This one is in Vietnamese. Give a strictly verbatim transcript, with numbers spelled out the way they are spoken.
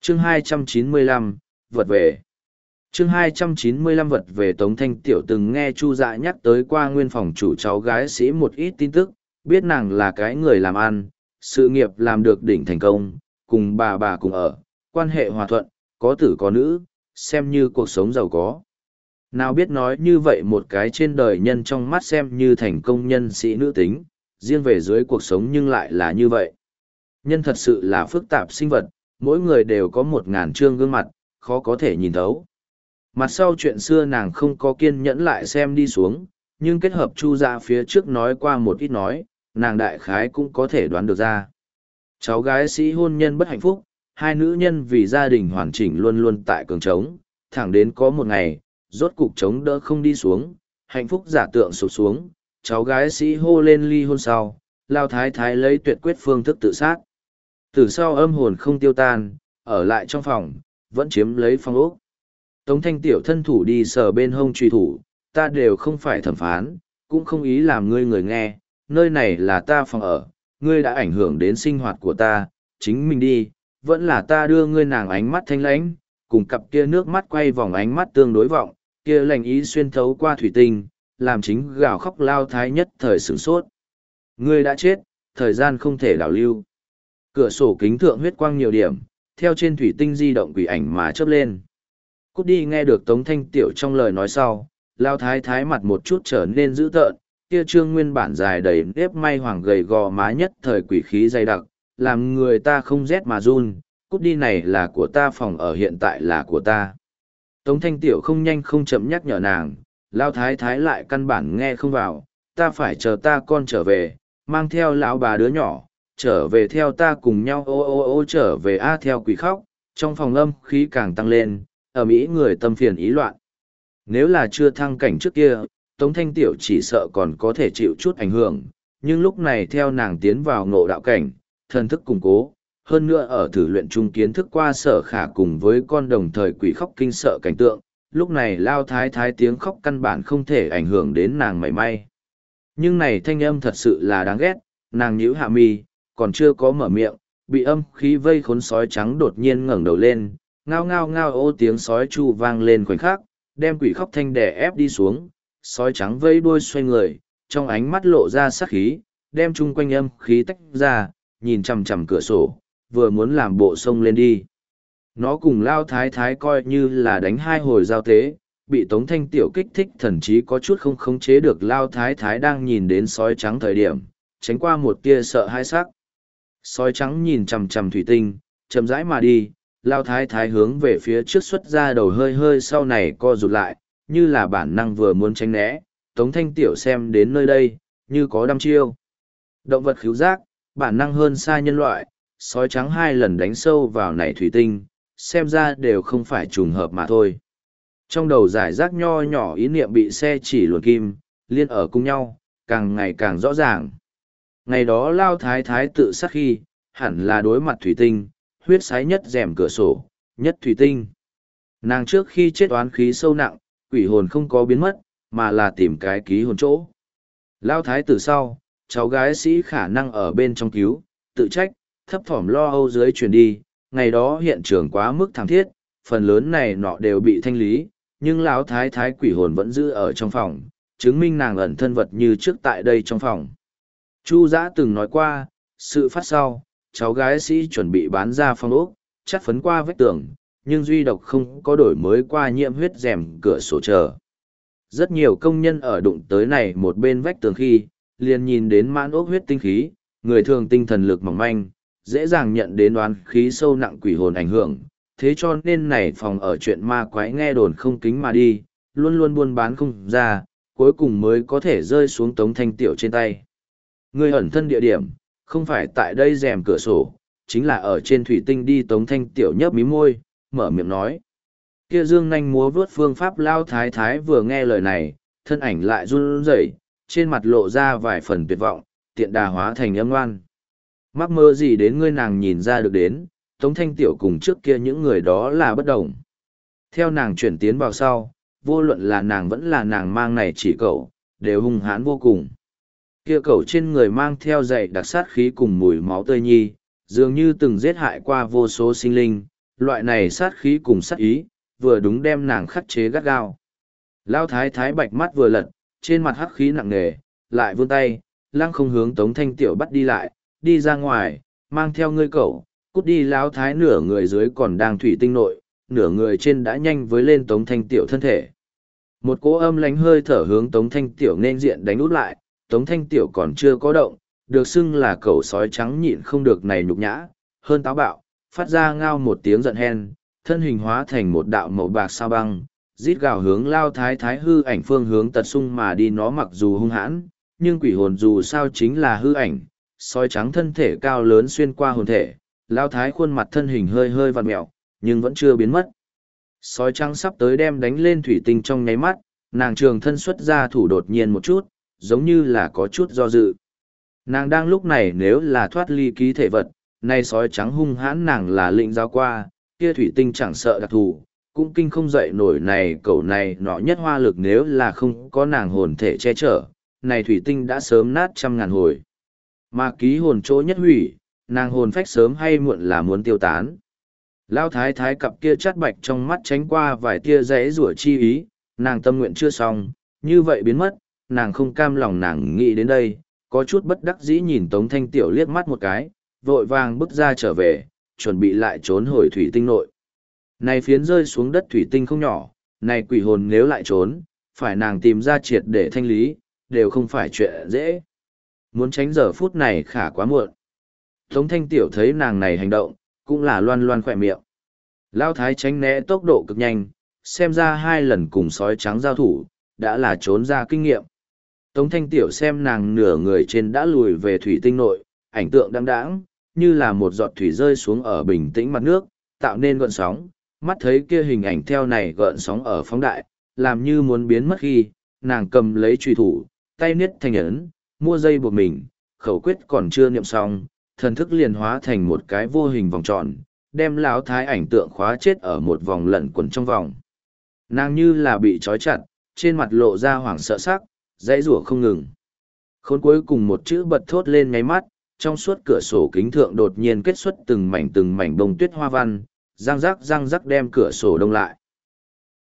chương hai trăm chín mươi lăm, vật về. chương hai trăm chín mươi lăm vật về. Tống Thanh Tiểu từng nghe Chu Dạ nhắc tới qua nguyên phòng chủ cháu gái sĩ một ít tin tức, biết nàng là cái người làm ăn, sự nghiệp làm được đỉnh thành công, cùng bà bà cùng ở, quan hệ hòa thuận, có tử có nữ, xem như cuộc sống giàu có. Nào biết nói như vậy một cái trên đời nhân trong mắt xem như thành công nhân sĩ nữ tính, riêng về dưới cuộc sống nhưng lại là như vậy. Nhân thật sự là phức tạp sinh vật, mỗi người đều có một ngàn trương gương mặt, khó có thể nhìn thấu. Mặt sau chuyện xưa nàng không có kiên nhẫn lại xem đi xuống, nhưng kết hợp Chu Dạ phía trước nói qua một ít nói, nàng đại khái cũng có thể đoán được ra. Cháu gái sĩ hôn nhân bất hạnh phúc, hai nữ nhân vì gia đình hoàn chỉnh luôn luôn tại cường trống, thẳng đến có một ngày, rốt cục chống đỡ không đi xuống, hạnh phúc giả tượng sụp xuống, cháu gái sĩ hô lên ly hôn sau, Lao Thái Thái lấy tuyệt quyết phương thức tự sát. Từ sau âm hồn không tiêu tan, ở lại trong phòng, vẫn chiếm lấy phòng ốc. Tống Thanh Tiểu thân thủ đi sờ bên hông truy thủ, ta đều không phải thẩm phán, cũng không ý làm ngươi người nghe, nơi này là ta phòng ở, ngươi đã ảnh hưởng đến sinh hoạt của ta, chính mình đi, vẫn là ta đưa ngươi nàng ánh mắt thanh lãnh, cùng cặp kia nước mắt quay vòng ánh mắt tương đối vọng, kia lành ý xuyên thấu qua thủy tinh, làm chính gào khóc Lao Thái nhất thời sửng sốt. Ngươi đã chết, thời gian không thể đảo lưu. Cửa sổ kính thượng huyết quang nhiều điểm, theo trên thủy tinh di động quỷ ảnh mà chớp lên. Cút đi. Nghe được Tống Thanh Tiểu trong lời nói sau, Lao Thái Thái mặt một chút trở nên dữ tợn, kia trương nguyên bản dài đầy nếp may hoàng gầy gò má nhất thời quỷ khí dày đặc, làm người ta không rét mà run. Cút đi, này là của ta, phòng ở hiện tại là của ta. Tống Thanh Tiểu không nhanh không chậm nhắc nhở nàng, Lao Thái Thái lại căn bản nghe không vào, ta phải chờ ta con trở về, mang theo lão bà đứa nhỏ, trở về theo ta cùng nhau ô ô ô trở về a theo quỷ khóc, trong phòng âm khí càng tăng lên, ở Mỹ người tâm phiền ý loạn. Nếu là chưa thăng cảnh trước kia, Tống Thanh Tiểu chỉ sợ còn có thể chịu chút ảnh hưởng, nhưng lúc này theo nàng tiến vào ngộ đạo cảnh, thần thức củng cố, hơn nữa ở thử luyện chung kiến thức qua Sở Khả cùng với con đồng thời quỷ khóc kinh sợ cảnh tượng, lúc này Lao Thái Thái tiếng khóc căn bản không thể ảnh hưởng đến nàng mảy may. Nhưng này thanh âm thật sự là đáng ghét, nàng nhíu hạ mi, còn chưa có mở miệng, bị âm khí vây khốn sói trắng đột nhiên ngẩng đầu lên, ngao ngao ngao ô tiếng sói chu vang lên khoảnh khắc, đem quỷ khóc thanh đè ép đi xuống, sói trắng vây đuôi xoay người, trong ánh mắt lộ ra sát khí, đem chung quanh âm khí tách ra, nhìn chằm chằm cửa sổ, vừa muốn làm bộ sông lên đi. Nó cùng Lao Thái Thái coi như là đánh hai hồi giao tế, bị Tống Thanh Tiểu kích thích thần chí có chút không khống chế được. Lao Thái Thái đang nhìn đến sói trắng thời điểm, tránh qua một tia sợ hãi sắc. Sói trắng nhìn chằm chằm thủy tinh, chậm rãi mà đi, Lao Thái Thái hướng về phía trước xuất ra đầu hơi hơi sau này co rụt lại, như là bản năng vừa muốn tránh né. Tống Thanh Tiểu xem đến nơi đây, như có đăm chiêu. Động vật khứu giác, bản năng hơn xa nhân loại, sói trắng hai lần đánh sâu vào nảy thủy tinh, xem ra đều không phải trùng hợp mà thôi. Trong đầu giải rác nho nhỏ ý niệm bị xe chỉ luồn kim, liên ở cùng nhau, càng ngày càng rõ ràng. Ngày đó Lao Thái Thái tự sát khi, hẳn là đối mặt thủy tinh, huyết sái nhất rèm cửa sổ, nhất thủy tinh. Nàng trước khi chết oán khí sâu nặng, quỷ hồn không có biến mất, mà là tìm cái ký hồn chỗ. Lao Thái từ sau, cháu gái sĩ khả năng ở bên trong cứu, tự trách, thấp thỏm lo âu dưới truyền đi, ngày đó hiện trường quá mức thảm thiết, phần lớn này nọ đều bị thanh lý, nhưng Lão Thái Thái quỷ hồn vẫn giữ ở trong phòng, chứng minh nàng ẩn thân vật như trước tại đây trong phòng. Chu Dã từng nói qua, sự phát sau, cháu gái sĩ chuẩn bị bán ra phòng ốc, chắt phấn qua vách tường, nhưng duy độc không có đổi mới qua nhiễm huyết rèm cửa sổ chờ. Rất nhiều công nhân ở đụng tới này một bên vách tường khi, liền nhìn đến mãn ốc huyết tinh khí, người thường tinh thần lực mỏng manh, dễ dàng nhận đến oán khí sâu nặng quỷ hồn ảnh hưởng, thế cho nên này phòng ở chuyện ma quái nghe đồn không kính mà đi, luôn luôn buôn bán không ra, cuối cùng mới có thể rơi xuống Tống Thanh Tiểu trên tay. Người ẩn thân địa điểm, không phải tại đây rèm cửa sổ, chính là ở trên thủy tinh đi. Tống Thanh Tiểu nhấp mí môi, mở miệng nói. Kia dương nanh múa vướt phương pháp Lao Thái Thái vừa nghe lời này, thân ảnh lại run rẩy, trên mặt lộ ra vài phần tuyệt vọng, tiện đà hóa thành âm ngoan. Mắc mơ gì đến ngươi, nàng nhìn ra được đến, Tống Thanh Tiểu cùng trước kia những người đó là bất đồng. Theo nàng chuyển tiến vào sau, vô luận là nàng vẫn là nàng mang này chỉ cậu, đều hung hãn vô cùng. Kia cậu trên người mang theo dày đặc sát khí cùng mùi máu tươi nhi, dường như từng giết hại qua vô số sinh linh, loại này sát khí cùng sát ý, vừa đúng đem nàng khắc chế gắt gao. Lao thái thái bạch mắt vừa lật, trên mặt hắc khí nặng nề, lại vươn tay, lăng không hướng Tống Thanh Tiểu bắt đi lại, đi ra ngoài, mang theo ngươi cậu, cút đi. Lão thái nửa người dưới còn đang thủy tinh nội, nửa người trên đã nhanh với lên Tống Thanh Tiểu thân thể. Một cỗ âm lánh hơi thở hướng Tống Thanh Tiểu nên diện đánh út lại, Tống Thanh Tiểu còn chưa có động, được xưng là cậu sói trắng nhịn không được này nhục nhã, hơn táo bạo, phát ra ngao một tiếng giận hen, thân hình hóa thành một đạo màu bạc sao băng, rít gào hướng Lao thái thái hư ảnh phương hướng tật sung mà đi. Nó mặc dù hung hãn, nhưng quỷ hồn dù sao chính là hư ảnh, sói trắng thân thể cao lớn xuyên qua hồn thể, Lao thái khuôn mặt thân hình hơi hơi vặn mẹo, nhưng vẫn chưa biến mất. Sói trắng sắp tới đem đánh lên thủy tinh trong nháy mắt, nàng trường thân xuất ra thủ đột nhiên một chút, giống như là có chút do dự. Nàng đang lúc này nếu là thoát ly ký thể vật, nay sói trắng hung hãn nàng là lĩnh giáo qua, kia thủy tinh chẳng sợ đặc thù, cũng kinh không dậy nổi này cậu này nọ nhất hoa lực. Nếu là không có nàng hồn thể che chở, này thủy tinh đã sớm nát trăm ngàn hồi. Mà ký hồn chỗ nhất hủy, nàng hồn phách sớm hay muộn là muốn tiêu tán. Lao thái thái cặp kia chát bạch trong mắt tránh qua vài tia rẽ rủa chi ý, nàng tâm nguyện chưa xong, như vậy biến mất, nàng không cam lòng. Nàng nghĩ đến đây, có chút bất đắc dĩ nhìn Tống Thanh Tiểu liếc mắt một cái, vội vàng bước ra trở về, chuẩn bị lại trốn hồi thủy tinh nội. Này phiến rơi xuống đất thủy tinh không nhỏ, này quỷ hồn nếu lại trốn, phải nàng tìm ra triệt để thanh lý, đều không phải chuyện dễ. Muốn tránh giờ phút này khả quá muộn. Tống Thanh Tiểu thấy nàng này hành động, cũng là loan loan khỏe miệng. Lao thái tránh né tốc độ cực nhanh, xem ra hai lần cùng sói trắng giao thủ, đã là trốn ra kinh nghiệm. Tống Thanh Tiểu xem nàng nửa người trên đã lùi về thủy tinh nội, ảnh tượng đăm đãng, như là một giọt thủy rơi xuống ở bình tĩnh mặt nước, tạo nên gợn sóng. Mắt thấy kia hình ảnh theo này gợn sóng ở phóng đại, làm như muốn biến mất khi, nàng cầm lấy chùy thủ, tay niết thành ấn, mua dây buộc mình, khẩu quyết còn chưa niệm xong, thần thức liền hóa thành một cái vô hình vòng tròn, đem lão thái ảnh tượng khóa chết ở một vòng lẩn quẩn trong vòng. Nàng như là bị trói chặt, trên mặt lộ ra hoảng sợ sắc, dãy rủa không ngừng. Khốn cuối cùng một chữ bật thốt lên nháy mắt, trong suốt cửa sổ kính thượng đột nhiên kết xuất từng mảnh từng mảnh bông tuyết hoa văn, răng rắc răng rắc đem cửa sổ đông lại.